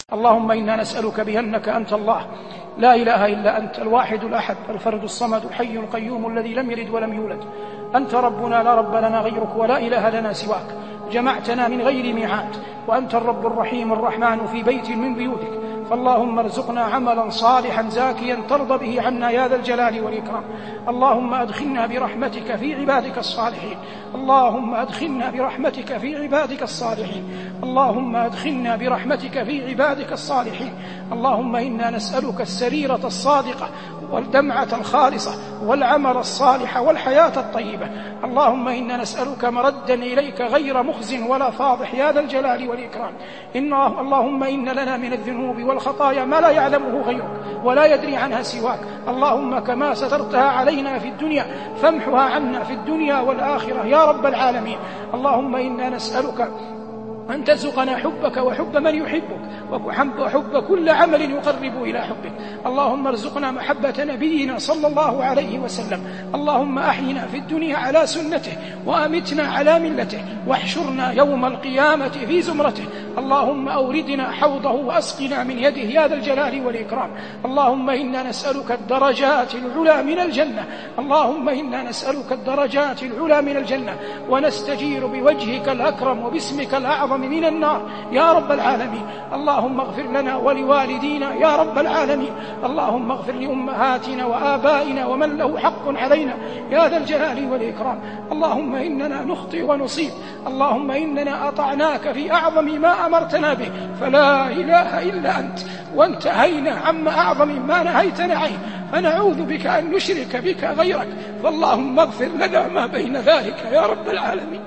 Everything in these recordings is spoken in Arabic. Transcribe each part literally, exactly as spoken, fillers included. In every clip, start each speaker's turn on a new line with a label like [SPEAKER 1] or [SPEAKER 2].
[SPEAKER 1] اللهم إنا نسألك بأنك أنت الله لا إله إلا أنت الواحد الأحد الفرد الصمد الحي القيوم الذي لم يلد ولم يولد. أنت ربنا لا رب لنا غيرك ولا إله لنا سواك. جمعتنا من غير ميعاد، وأنت الرب الرحيم الرحمن في بيت من بيوتك، فاللهم ارزقنا عملا صالحا زاكيا ترضى به عنا يا ذا الجلال والإكرام. اللهم أدخلنا برحمتك في عبادك الصالحين. اللهم أدخلنا برحمتك في عبادك الصالحين. اللهم أدخلنا برحمتك في عبادك الصالحين. اللهم إنا نسألك السريرة الصادقة والدمعة الخالصة والعمل الصالح والحياة الطيبة. اللهم إنا نسألك مردا إليك غير مخزن ولا فاضح يا ذا الجلال والإكرام. إن اللهم إن لنا من الذنوب والخطايا ما لا يعلمه غيرك ولا يدري عنها سواك. اللهم كما سترتها علينا في الدنيا فامحها عنا في الدنيا والآخرة يا رب العالمين. اللهم إنا نسألك أن ترزقنا حبك وحب من يحبك وحب كل عمل يقرب إلى حبك. اللهم ارزقنا محبة نبينا صلى الله عليه وسلم. اللهم أحينا في الدنيا على سنته وأمتنا على ملته واحشرنا يوم القيامة في زمرته. اللهم أوردنا حوضه وأسقنا من يده يا ذا الجلال والإكرام. اللهم إنا نسألك الدرجات العلى من الجنة. اللهم إنا نسألك الدرجات العلى من الجنة ونستجير بوجهك الأكرم وباسمك الأعظم من النار يا رب العالمين. اللهم اغفر لنا ولوالدينا يا رب العالمين. اللهم اغفر لأمهاتنا وآبائنا ومن له حق علينا يا ذا الجلال والإكرام. اللهم إننا نخطئ ونصيب. اللهم إننا أطعناك في أعظم ما أمرتنا به فلا إله إلا أنت، وانتهينا عما أعظم ما نهيتنا عنه فنعوذ بك أن نشرك بك غيرك. فاللهم اغفر لنا ما بين ذلك يا رب العالمين.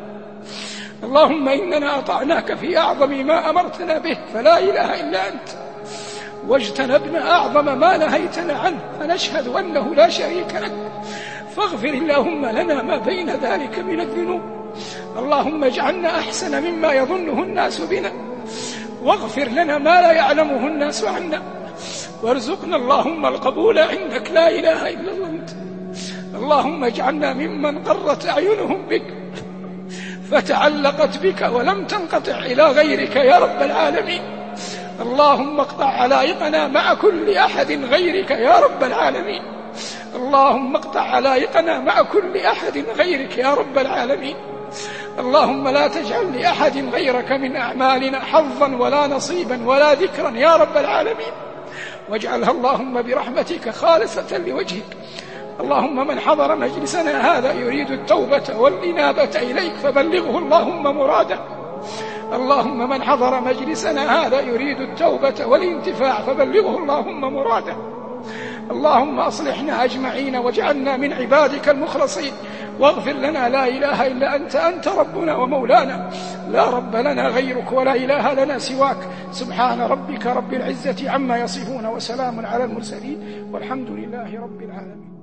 [SPEAKER 1] اللهم إننا أطعناك في أعظم ما أمرتنا به فلا إله إلا أنت، واجتنبنا أعظم ما نهيتنا عنه فنشهد أنه لا شريك لك. فاغفر اللهم لنا ما بين ذلك من الذنوب. اللهم اجعلنا أحسن مما يظنه الناس بنا، واغفر لنا ما لا يعلمه الناس عنا، وارزقنا اللهم القبول عندك لا إله إلا أنت. اللهم اجعلنا ممن قرت أعينهم بك فتعلقت بك ولم تنقطع إلى غيرك يا رب العالمين. اللهم اقطع علائقنا مع كل أحد غيرك يا رب العالمين. اللهم اقطع علائقنا مع كل أحد غيرك يا رب العالمين. اللهم لا تجعل لأحد غيرك من أعمالنا حظا ولا نصيبا ولا ذكرا يا رب العالمين، واجعلها اللهم برحمتك خالصة لوجهك. اللهم من حضر مجلسنا هذا يريد التوبة والإنابة إليك فبلغه اللهم مراده. اللهم من حضر مجلسنا هذا يريد التوبة والانتفاع فبلغه اللهم مراده. اللهم أصلحنا أجمعين واجعلنا من عبادك المخلصين، واغفر لنا لا إله إلا أنت، أنت ربنا ومولانا لا رب لنا غيرك ولا إله لنا سواك. سبحان ربك رب العزة عما يصفون وسلام على المرسلين والحمد لله رب العالمين.